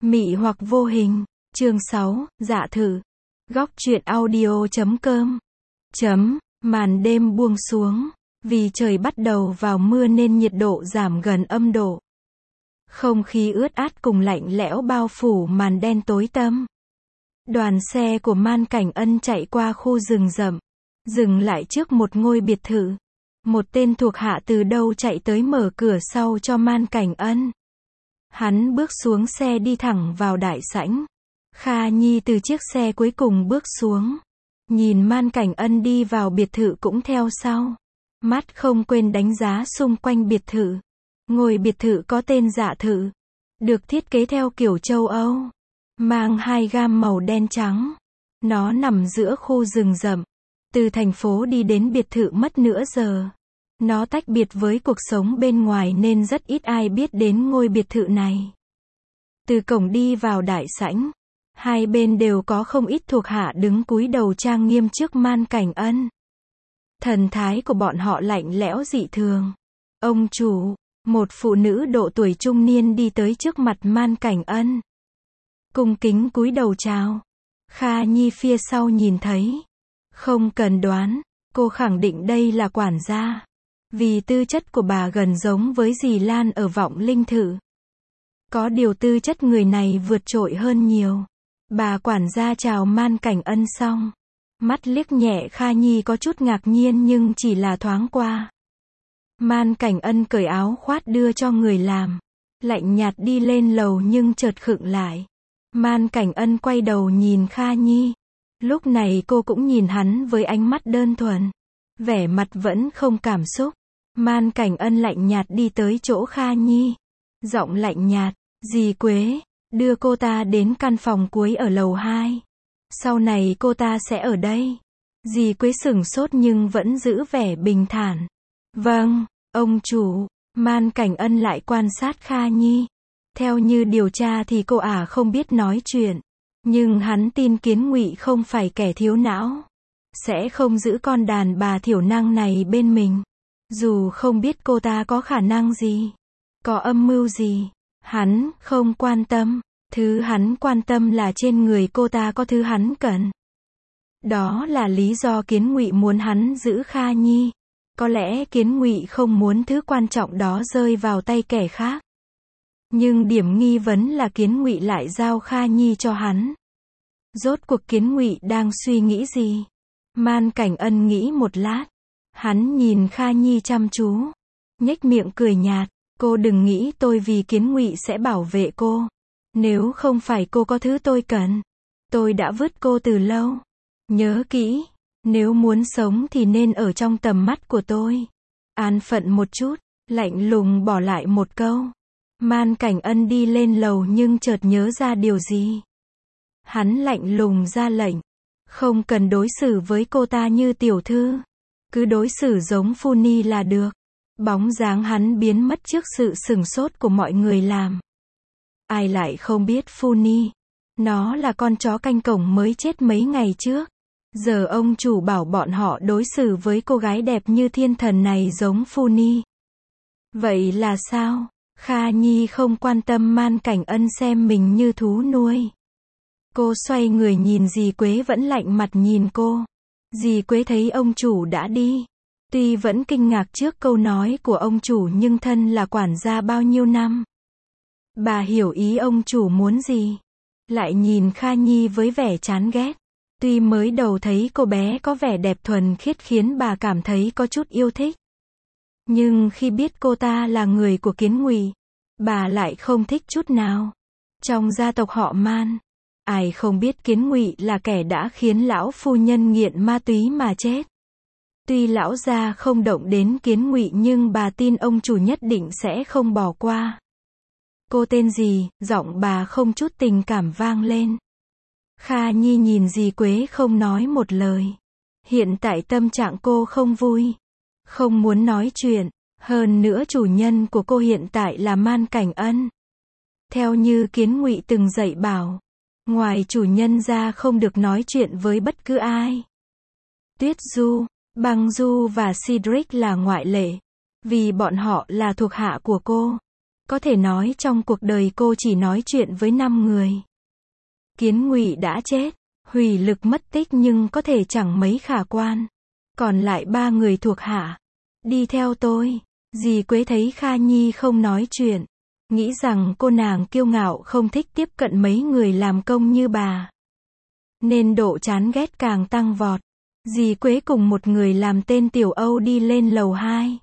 Mị hoặc vô hình. Chương 6, dạ thử. Góc truyện audio.com. Màn đêm buông xuống. Vì trời bắt đầu vào mưa nên nhiệt độ giảm gần âm độ. Không khí ướt át cùng lạnh lẽo bao phủ màn đen tối tăm. Đoàn xe của Man Cảnh Ân chạy qua khu rừng rậm, dừng lại trước một ngôi biệt thự. Một tên thuộc hạ từ đâu chạy tới mở cửa sau cho Man Cảnh Ân. Hắn bước xuống xe đi thẳng vào đại sảnh. Kha Nhi từ chiếc xe cuối cùng bước xuống. Nhìn Man Cảnh Ân đi vào biệt thự cũng theo sau. Mắt không quên đánh giá xung quanh biệt thự. Ngôi biệt thự có tên Dạ Thự. Được thiết kế theo kiểu châu Âu. Mang hai gam màu đen trắng. Nó nằm giữa khu rừng rậm. Từ thành phố đi đến biệt thự mất nửa giờ. Nó tách biệt với cuộc sống bên ngoài nên rất ít ai biết đến ngôi biệt thự này. Từ cổng đi vào đại sảnh, hai bên đều có không ít thuộc hạ đứng cúi đầu trang nghiêm trước Man Cảnh Ân. Thần thái của bọn họ lạnh lẽo dị thường. Ông chủ, một phụ nữ độ tuổi trung niên đi tới trước mặt Man Cảnh Ân. Cung kính cúi đầu chào. Kha Nhi phía sau nhìn thấy. Không cần đoán, cô khẳng định đây là quản gia. Vì tư chất của bà gần giống với dì Lan ở Vọng Linh Thự. Có điều tư chất người này vượt trội hơn nhiều. Bà quản gia chào Man Cảnh Ân xong. Mắt liếc nhẹ Kha Nhi có chút ngạc nhiên nhưng chỉ là thoáng qua. Man Cảnh Ân cởi áo khoác đưa cho người làm. Lạnh nhạt đi lên lầu nhưng chợt khựng lại. Man Cảnh Ân quay đầu nhìn Kha Nhi. Lúc này cô cũng nhìn hắn với ánh mắt đơn thuần. Vẻ mặt vẫn không cảm xúc. Man Cảnh Ân lạnh nhạt đi tới chỗ Kha Nhi. Giọng lạnh nhạt, dì Quế, đưa cô ta đến căn phòng cuối ở lầu 2. Sau này cô ta sẽ ở đây. Dì Quế sửng sốt nhưng vẫn giữ vẻ bình thản. Vâng, ông chủ. Man Cảnh Ân lại quan sát Kha Nhi. Theo như điều tra thì cô không biết nói chuyện. Nhưng hắn tin Kiến Ngụy không phải kẻ thiếu não. Sẽ không giữ con đàn bà thiểu năng này bên mình. Dù không biết cô ta có khả năng gì, có âm mưu gì, hắn không quan tâm. Thứ hắn quan tâm là trên người cô ta có thứ hắn cần. Đó là lý do Kiến Ngụy muốn hắn giữ Kha Nhi. Có lẽ Kiến Ngụy không muốn thứ quan trọng đó rơi vào tay kẻ khác. Nhưng điểm nghi vấn là Kiến Ngụy lại giao Kha Nhi cho hắn. Rốt cuộc Kiến Ngụy đang suy nghĩ gì? Man Cảnh Ân nghĩ một lát. Hắn nhìn Kha Nhi chăm chú. Nhếch miệng cười nhạt. Cô đừng nghĩ tôi vì Kiến Ngụy sẽ bảo vệ cô. Nếu không phải cô có thứ tôi cần, tôi đã vứt cô từ lâu. Nhớ kỹ, nếu muốn sống thì nên ở trong tầm mắt của tôi. An phận một chút, lạnh lùng bỏ lại một câu. Man Cảnh Ân đi lên lầu nhưng chợt nhớ ra điều gì. Hắn lạnh lùng ra lệnh. Không cần đối xử với cô ta như tiểu thư. Cứ đối xử giống Phu Ni là được. Bóng dáng hắn biến mất trước sự sửng sốt của mọi người làm. Ai lại không biết Phu Ni. Nó là con chó canh cổng mới chết mấy ngày trước. Giờ ông chủ bảo bọn họ đối xử với cô gái đẹp như thiên thần này giống Phu Ni. Vậy là sao? Kha Nhi không quan tâm Man Cảnh Ân xem mình như thú nuôi. Cô xoay người nhìn dì Quế vẫn lạnh mặt nhìn cô. Dì Quế thấy ông chủ đã đi. Tuy vẫn kinh ngạc trước câu nói của ông chủ nhưng thân là quản gia bao nhiêu năm. Bà hiểu ý ông chủ muốn gì. Lại nhìn Kha Nhi với vẻ chán ghét. Tuy mới đầu thấy cô bé có vẻ đẹp thuần khiết khiến bà cảm thấy có chút yêu thích. Nhưng khi biết cô ta là người của Kiến Ngụy, bà lại không thích chút nào. Trong gia tộc họ Man, ai không biết Kiến Ngụy là kẻ đã khiến lão phu nhân nghiện ma túy mà chết. Tuy lão gia không động đến Kiến Ngụy nhưng bà tin ông chủ nhất định sẽ không bỏ qua. Cô tên gì? Giọng bà không chút tình cảm vang lên. Kha Nhi nhìn dì Quế không nói một lời. Hiện tại tâm trạng cô không vui. Không muốn nói chuyện. Hơn nữa chủ nhân của cô hiện tại là Man Cảnh Ân. Theo như Kiến Ngụy từng dạy bảo. Ngoài chủ nhân ra không được nói chuyện với bất cứ ai. Tuyết Du, Băng Du và Cedric là ngoại lệ. Vì bọn họ là thuộc hạ của cô. Có thể nói trong cuộc đời cô chỉ nói chuyện với 5 người. Kiến Ngụy đã chết, Hủy Lực mất tích nhưng có thể chẳng mấy khả quan. Còn lại 3 người thuộc hạ. Đi theo tôi. Dì Quế thấy Kha Nhi không nói chuyện. Nghĩ rằng cô nàng kiêu ngạo không thích tiếp cận mấy người làm công như bà. Nên độ chán ghét càng tăng vọt. Dì Quế cùng một người làm tên Tiểu Âu đi lên lầu 2.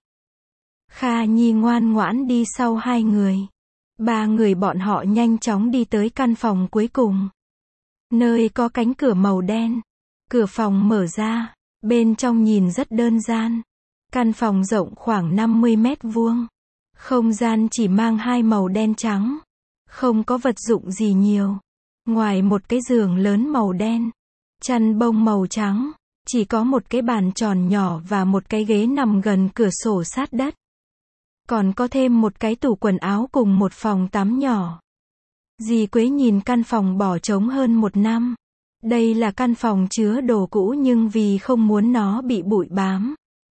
Kha Nhi ngoan ngoãn đi sau 2 người. 3 người bọn họ nhanh chóng đi tới căn phòng cuối cùng. Nơi có cánh cửa màu đen. Cửa phòng mở ra. Bên trong nhìn rất đơn giản. Căn phòng rộng khoảng 50 mét vuông. Không gian chỉ mang 2 màu đen trắng. Không có vật dụng gì nhiều. Ngoài một cái giường lớn màu đen. Chăn bông màu trắng. Chỉ có một cái bàn tròn nhỏ và một cái ghế nằm gần cửa sổ sát đất. Còn có thêm một cái tủ quần áo cùng một phòng tắm nhỏ. Dì Quế nhìn căn phòng bỏ trống hơn 1 năm. Đây là căn phòng chứa đồ cũ nhưng vì không muốn nó bị bụi bám.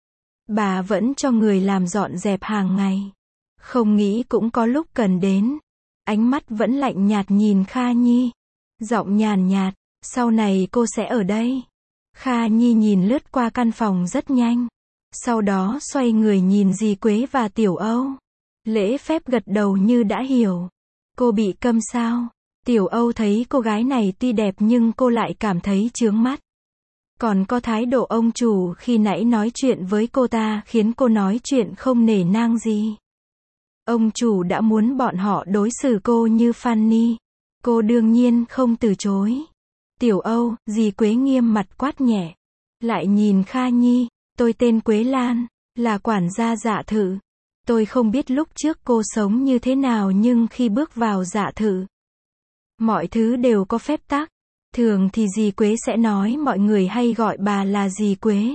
Bà vẫn cho người làm dọn dẹp hàng ngày. Không nghĩ cũng có lúc cần đến. Ánh mắt vẫn lạnh nhạt nhìn Kha Nhi. Giọng nhàn nhạt, sau này cô sẽ ở đây. Kha Nhi nhìn lướt qua căn phòng rất nhanh. Sau đó xoay người nhìn dì Quế và Tiểu Âu. Lễ phép gật đầu như đã hiểu. Cô bị câm sao? Tiểu Âu thấy cô gái này tuy đẹp nhưng cô lại cảm thấy chướng mắt. Còn có thái độ ông chủ khi nãy nói chuyện với cô ta khiến cô nói chuyện không nể nang gì. Ông chủ đã muốn bọn họ đối xử cô như Fanny. Cô đương nhiên không từ chối. Tiểu Âu, dì Quế nghiêm mặt quát nhẹ. Lại nhìn Kha Nhi, tôi tên Quế Lan, là quản gia Dạ Thự. Tôi không biết lúc trước cô sống như thế nào nhưng khi bước vào Dạ Thự, mọi thứ đều có phép tắc. Thường thì dì Quế sẽ nói mọi người hay gọi bà là dì Quế.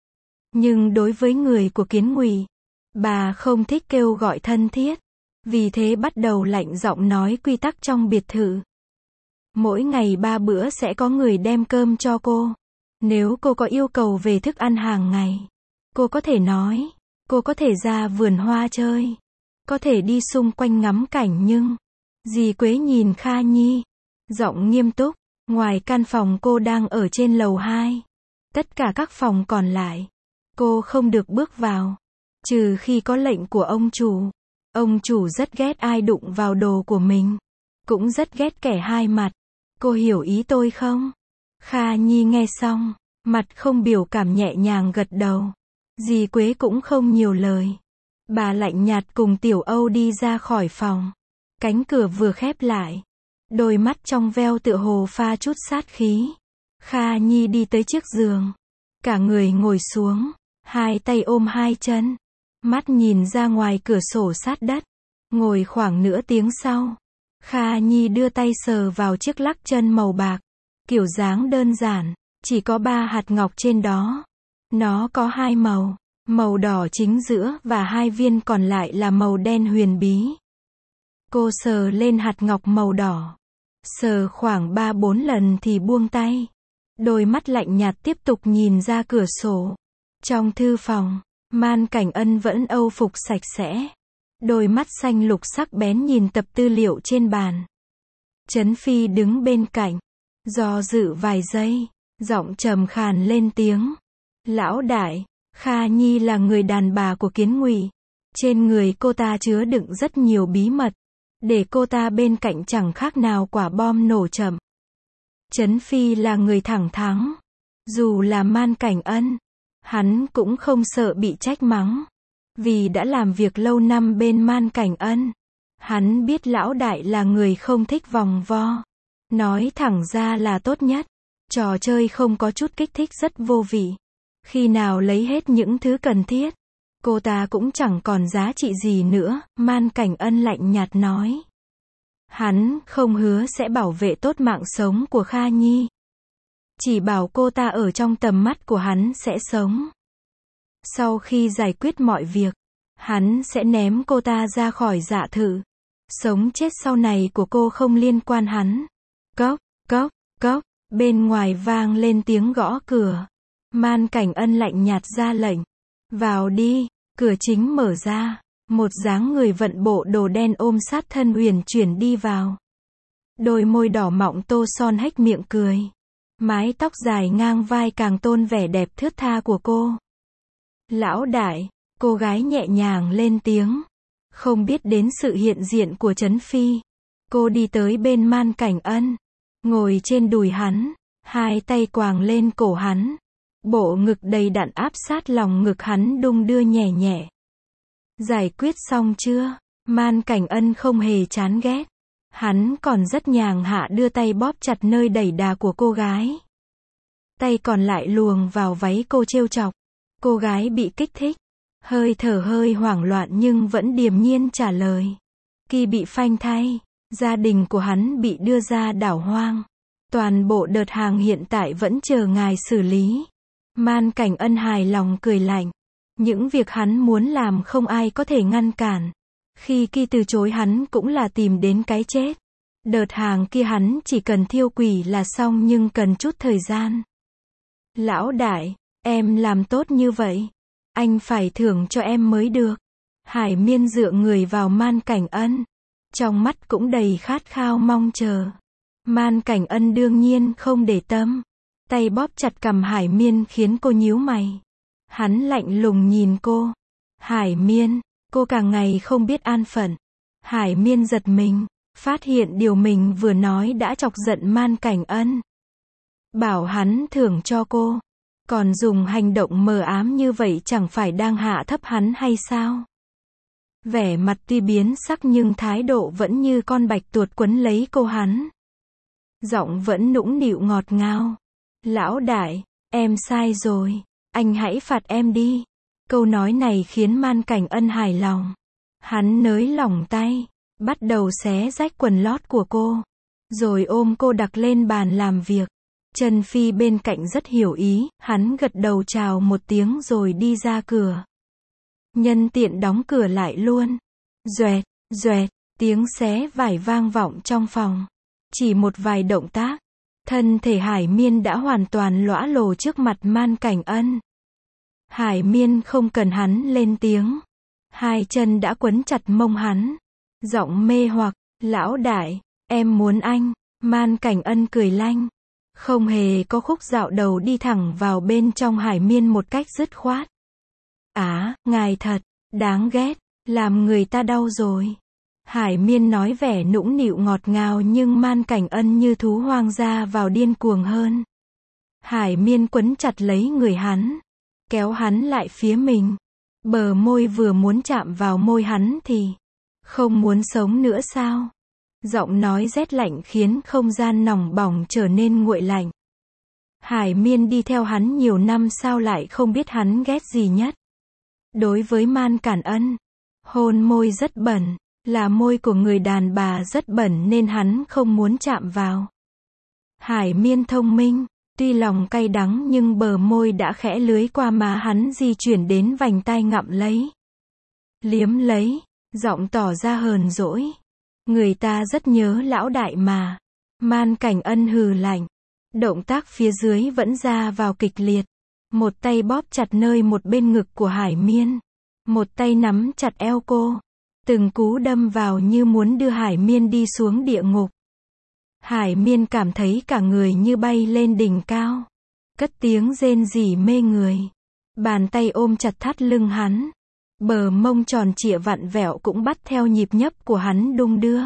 Nhưng đối với người của Kiến Ngụy, bà không thích kêu gọi thân thiết. Vì thế bắt đầu lạnh giọng nói quy tắc trong biệt thự. Mỗi ngày 3 bữa sẽ có người đem cơm cho cô. Nếu cô có yêu cầu về thức ăn hàng ngày, cô có thể nói. Cô có thể ra vườn hoa chơi. Có thể đi xung quanh ngắm cảnh nhưng... Dì Quế nhìn Kha Nhi. Giọng nghiêm túc. Ngoài căn phòng cô đang ở trên lầu 2. Tất cả các phòng còn lại, cô không được bước vào. Trừ khi có lệnh của ông chủ. Ông chủ rất ghét ai đụng vào đồ của mình. Cũng rất ghét kẻ hai mặt. Cô hiểu ý tôi không? Kha Nhi nghe xong, mặt không biểu cảm nhẹ nhàng gật đầu. Dì Quế cũng không nhiều lời. Bà lạnh nhạt cùng Tiểu Âu đi ra khỏi phòng. Cánh cửa vừa khép lại. Đôi mắt trong veo tựa hồ pha chút sát khí. Kha Nhi đi tới chiếc giường. Cả người ngồi xuống. 2 tay ôm 2 chân. Mắt nhìn ra ngoài cửa sổ sát đất. Ngồi khoảng nửa tiếng sau. Kha Nhi đưa tay sờ vào chiếc lắc chân màu bạc. Kiểu dáng đơn giản. Chỉ có 3 hạt ngọc trên đó. Nó có 2 màu. Màu đỏ chính giữa và 2 viên còn lại là màu đen huyền bí. Cô sờ lên hạt ngọc màu đỏ. Sờ khoảng 3-4 lần thì buông tay. Đôi mắt lạnh nhạt tiếp tục nhìn ra cửa sổ. Trong thư phòng, Man Cảnh Ân vẫn âu phục sạch sẽ. Đôi mắt xanh lục sắc bén nhìn tập tư liệu trên bàn. Trấn Phi đứng bên cạnh. Do dự vài giây. Giọng trầm khàn lên tiếng. Lão đại, Kha Nhi là người đàn bà của Kiến Ngụy. Trên người cô ta chứa đựng rất nhiều bí mật. Để cô ta bên cạnh chẳng khác nào quả bom nổ chậm. Trấn Phi là người thẳng thắn. Dù là Man Cảnh Ân, hắn cũng không sợ bị trách mắng. Vì đã làm việc lâu năm bên Man Cảnh Ân. Hắn biết lão đại là người không thích vòng vo. Nói thẳng ra là tốt nhất. Trò chơi không có chút kích thích rất vô vị. Khi nào lấy hết những thứ cần thiết, cô ta cũng chẳng còn giá trị gì nữa, Man Cảnh Ân lạnh nhạt nói. Hắn không hứa sẽ bảo vệ tốt mạng sống của Kha Nhi. Chỉ bảo cô ta ở trong tầm mắt của hắn sẽ sống. Sau khi giải quyết mọi việc, hắn sẽ ném cô ta ra khỏi Dạ Thự. Sống chết sau này của cô không liên quan hắn. Cốc, cốc, cốc, bên ngoài vang lên tiếng gõ cửa. Man Cảnh Ân lạnh nhạt ra lệnh. Vào đi, cửa chính mở ra. Một dáng người vận bộ đồ đen ôm sát thân uyển chuyển đi vào. Đôi môi đỏ mọng tô son hếch miệng cười. Mái tóc dài ngang vai càng tôn vẻ đẹp thướt tha của cô. Lão đại, cô gái nhẹ nhàng lên tiếng. Không biết đến sự hiện diện của Trấn Phi. Cô đi tới bên Man Cảnh Ân. Ngồi trên đùi hắn. Hai tay quàng lên cổ hắn. Bộ ngực đầy đặn áp sát lòng ngực hắn đung đưa nhẹ nhẹ. Giải quyết xong chưa? Man Cảnh Ân không hề chán ghét. Hắn còn rất nhàn hạ đưa tay bóp chặt nơi đẩy đà của cô gái. Tay còn lại luồn vào váy cô trêu chọc. Cô gái bị kích thích. Hơi thở hơi hoảng loạn nhưng vẫn điềm nhiên trả lời. Kỳ bị phanh thay. Gia đình của hắn bị đưa ra đảo hoang. Toàn bộ đợt hàng hiện tại vẫn chờ ngài xử lý. Man Cảnh Ân hài lòng cười lạnh. Những việc hắn muốn làm không ai có thể ngăn cản. Khi Kỳ từ chối hắn cũng là tìm đến cái chết. Đợt hàng kia hắn chỉ cần thiêu quỷ là xong nhưng cần chút thời gian. Lão đại, em làm tốt như vậy. Anh phải thưởng cho em mới được. Hải Miên dựa người vào Man Cảnh Ân. Trong mắt cũng đầy khát khao mong chờ. Man Cảnh Ân đương nhiên không để tâm. Tay bóp chặt cằm Hải Miên khiến cô nhíu mày. Hắn lạnh lùng nhìn cô. Hải Miên, cô càng ngày không biết an phận. Hải Miên giật mình, phát hiện điều mình vừa nói đã chọc giận Man Cảnh Ân. Bảo hắn thưởng cho cô. Còn dùng hành động mờ ám như vậy chẳng phải đang hạ thấp hắn hay sao? Vẻ mặt tuy biến sắc nhưng thái độ vẫn như con bạch tuột quấn lấy cô hắn. Giọng vẫn nũng nịu ngọt ngào. Lão đại, em sai rồi. Anh hãy phạt em đi. Câu nói này khiến Man Cảnh Ân hài lòng. Hắn nới lỏng tay, bắt đầu xé rách quần lót của cô. Rồi ôm cô đặt lên bàn làm việc. Trần Phi bên cạnh rất hiểu ý, hắn gật đầu chào một tiếng rồi đi ra cửa. Nhân tiện đóng cửa lại luôn. Doẹt, doẹt, tiếng xé vải vang vọng trong phòng. Chỉ một vài động tác, thân thể Hải Miên đã hoàn toàn lõa lồ trước mặt Man Cảnh Ân. Hải Miên không cần hắn lên tiếng. Hai chân đã quấn chặt mông hắn. Giọng mê hoặc, lão đại, em muốn anh. Man Cảnh Ân cười lanh. Không hề có khúc dạo đầu đi thẳng vào bên trong Hải Miên một cách dứt khoát. Ngài thật, đáng ghét, làm người ta đau rồi. Hải Miên nói vẻ nũng nịu ngọt ngào nhưng Man Cảnh Ân như thú hoang dã vào điên cuồng hơn. Hải Miên quấn chặt lấy người hắn, kéo hắn lại phía mình. Bờ môi vừa muốn chạm vào môi hắn thì, không muốn sống nữa sao? Giọng nói rét lạnh khiến không gian nóng bỏng trở nên nguội lạnh. Hải Miên đi theo hắn nhiều năm sao lại không biết hắn ghét gì nhất. Đối với Man Cảnh Ân, hôn môi rất bẩn, là môi của người đàn bà rất bẩn nên hắn không muốn chạm vào. Hải Miên thông minh, tuy lòng cay đắng nhưng bờ môi đã khẽ lưới qua má hắn di chuyển đến vành tai ngậm lấy. Liếm lấy, giọng tỏ ra hờn dỗi. Người ta rất nhớ lão đại mà. Man Cảnh Ân hừ lạnh. Động tác phía dưới vẫn ra vào kịch liệt. Một tay bóp chặt nơi một bên ngực của Hải Miên. Một tay nắm chặt eo cô. Từng cú đâm vào như muốn đưa Hải Miên đi xuống địa ngục. Hải Miên cảm thấy cả người như bay lên đỉnh cao. Cất tiếng rên rỉ mê người. Bàn tay ôm chặt thắt lưng hắn. Bờ mông tròn trịa vặn vẹo cũng bắt theo nhịp nhấp của hắn đung đưa.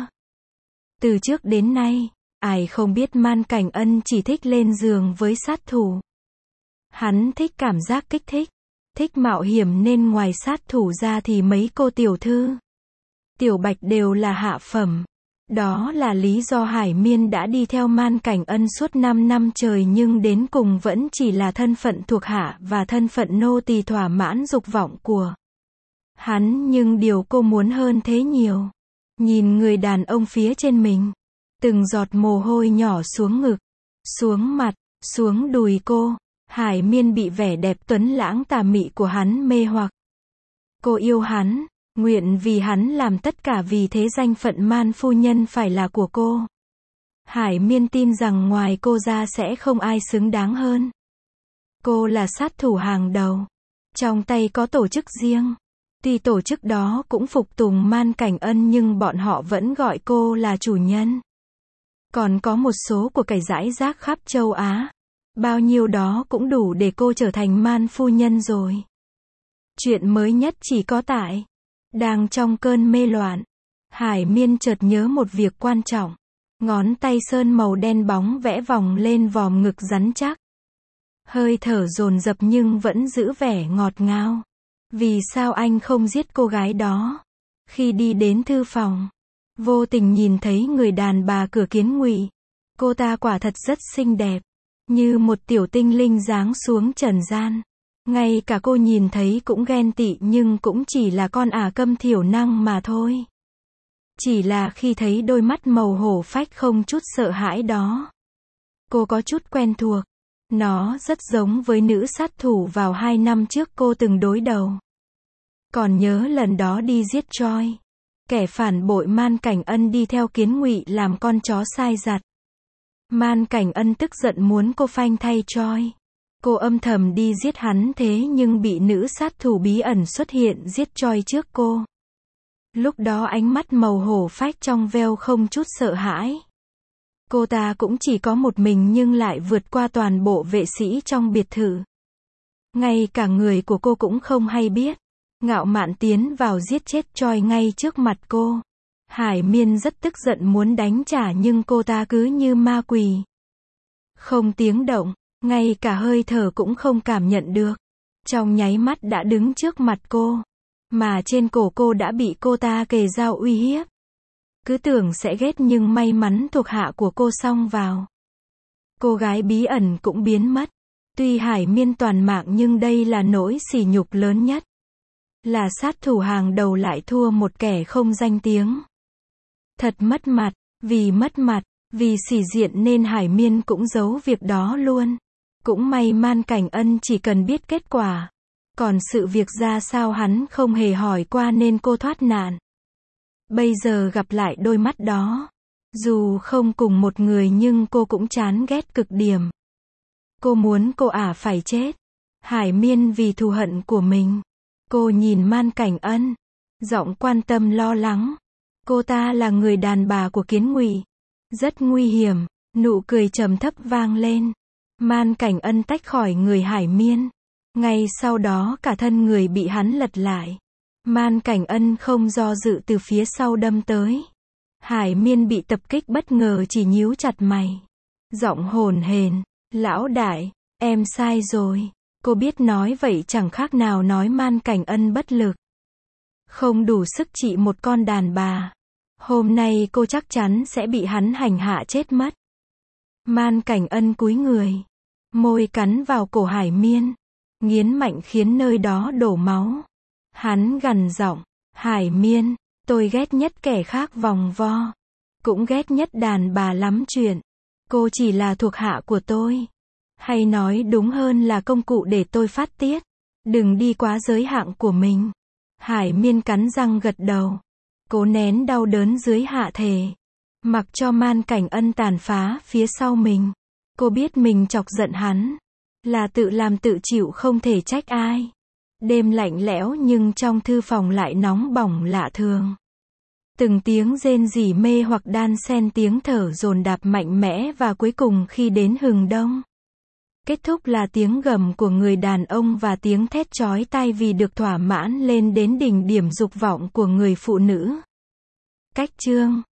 Từ trước đến nay, ai không biết Man Cảnh Ân chỉ thích lên giường với sát thủ. Hắn thích cảm giác kích thích, thích mạo hiểm nên ngoài sát thủ ra thì mấy cô tiểu thư, tiểu bạch đều là hạ phẩm. Đó là lý do Hải Miên đã đi theo Man Cảnh Ân suốt 5 năm trời nhưng đến cùng vẫn chỉ là thân phận thuộc hạ và thân phận nô tỳ thỏa mãn dục vọng của hắn, nhưng điều cô muốn hơn thế nhiều. Nhìn người đàn ông phía trên mình, từng giọt mồ hôi nhỏ xuống ngực, xuống mặt, xuống đùi cô. Hải Miên bị vẻ đẹp tuấn lãng tà mị của hắn mê hoặc. Cô yêu hắn, nguyện vì hắn làm tất cả vì thế danh phận Man phu nhân phải là của cô. Hải Miên tin rằng ngoài cô ra sẽ không ai xứng đáng hơn. Cô là sát thủ hàng đầu. Trong tay có tổ chức riêng. Tuy tổ chức đó cũng phục tùng Man Cảnh Ân nhưng bọn họ vẫn gọi cô là chủ nhân. Còn có một số của cải rải rác khắp châu Á. Bao nhiêu đó cũng đủ để cô trở thành Man phu nhân rồi. Chuyện mới nhất chỉ có tại. Đang trong cơn mê loạn. Hải Miên chợt nhớ một việc quan trọng. Ngón tay sơn màu đen bóng vẽ vòng lên vòm ngực rắn chắc. Hơi thở dồn dập nhưng vẫn giữ vẻ ngọt ngào. Vì sao anh không giết cô gái đó? Khi đi đến thư phòng, vô tình nhìn thấy người đàn bà cửa Kiến Ngụy. Cô ta quả thật rất xinh đẹp, như một tiểu tinh linh giáng xuống trần gian. Ngay cả cô nhìn thấy cũng ghen tị nhưng cũng chỉ là con ả câm thiểu năng mà thôi. Chỉ là khi thấy đôi mắt màu hổ phách không chút sợ hãi đó, cô có chút quen thuộc. Nó rất giống với nữ sát thủ vào 2 năm trước cô từng đối đầu. Còn nhớ lần đó đi giết Troy, kẻ phản bội Man Cảnh Ân đi theo Kiến Ngụy làm con chó sai vặt. Man Cảnh Ân tức giận muốn cô phanh thay Troy. Cô âm thầm đi giết hắn thế nhưng bị nữ sát thủ bí ẩn xuất hiện giết Troy trước cô. Lúc đó ánh mắt màu hổ phách trong veo không chút sợ hãi. Cô ta cũng chỉ có một mình nhưng lại vượt qua toàn bộ vệ sĩ trong biệt thự. Ngay cả người của cô cũng không hay biết. Ngạo mạn tiến vào giết chết Troy ngay trước mặt cô. Hải Miên rất tức giận muốn đánh trả nhưng cô ta cứ như ma quỷ. Không tiếng động, ngay cả hơi thở cũng không cảm nhận được. Trong nháy mắt đã đứng trước mặt cô. Mà trên cổ cô đã bị cô ta kề dao uy hiếp. Cứ tưởng sẽ ghét nhưng may mắn thuộc hạ của cô xông vào. Cô gái bí ẩn cũng biến mất. Tuy Hải Miên toàn mạng nhưng đây là nỗi sỉ nhục lớn nhất. Là sát thủ hàng đầu lại thua một kẻ không danh tiếng. Thật mất mặt, vì sỉ diện nên Hải Miên cũng giấu việc đó luôn. Cũng may Man Cảnh Ân chỉ cần biết kết quả. Còn sự việc ra sao hắn không hề hỏi qua nên cô thoát nạn. Bây giờ gặp lại đôi mắt đó. Dù không cùng một người nhưng cô cũng chán ghét cực điểm. Cô muốn cô ả phải chết. Hải Miên vì thù hận của mình. Cô nhìn Man Cảnh Ân. Giọng quan tâm lo lắng. Cô ta là người đàn bà của Kiến Ngụy. Rất nguy hiểm. Nụ cười trầm thấp vang lên. Man Cảnh Ân tách khỏi người Hải Miên. Ngay sau đó cả thân người bị hắn lật lại. Man Cảnh Ân không do dự từ phía sau đâm tới. Hải Miên bị tập kích bất ngờ chỉ nhíu chặt mày. Giọng hồn hển. Lão đại, em sai rồi. Cô biết nói vậy chẳng khác nào nói Man Cảnh Ân bất lực. Không đủ sức trị một con đàn bà. Hôm nay cô chắc chắn sẽ bị hắn hành hạ chết mất. Man Cảnh Ân cúi người. Môi cắn vào cổ Hải Miên. Nghiến mạnh khiến nơi đó đổ máu. Hắn gằn giọng. Hải Miên, tôi ghét nhất kẻ khác vòng vo. Cũng ghét nhất đàn bà lắm chuyện. Cô chỉ là thuộc hạ của tôi. Hay nói đúng hơn là công cụ để tôi phát tiết. Đừng đi quá giới hạn của mình. Hải Miên cắn răng gật đầu. Cố nén đau đớn dưới hạ thể. Mặc cho Man Cảnh Ân tàn phá phía sau mình. Cô biết mình chọc giận hắn. Là tự làm tự chịu không thể trách ai. Đêm lạnh lẽo nhưng trong thư phòng lại nóng bỏng lạ thường. Từng tiếng rên rỉ mê hoặc đan xen tiếng thở dồn dập mạnh mẽ và cuối cùng khi đến hừng đông. Kết thúc là tiếng gầm của người đàn ông và tiếng thét chói tai vì được thỏa mãn lên đến đỉnh điểm dục vọng của người phụ nữ. Cách chương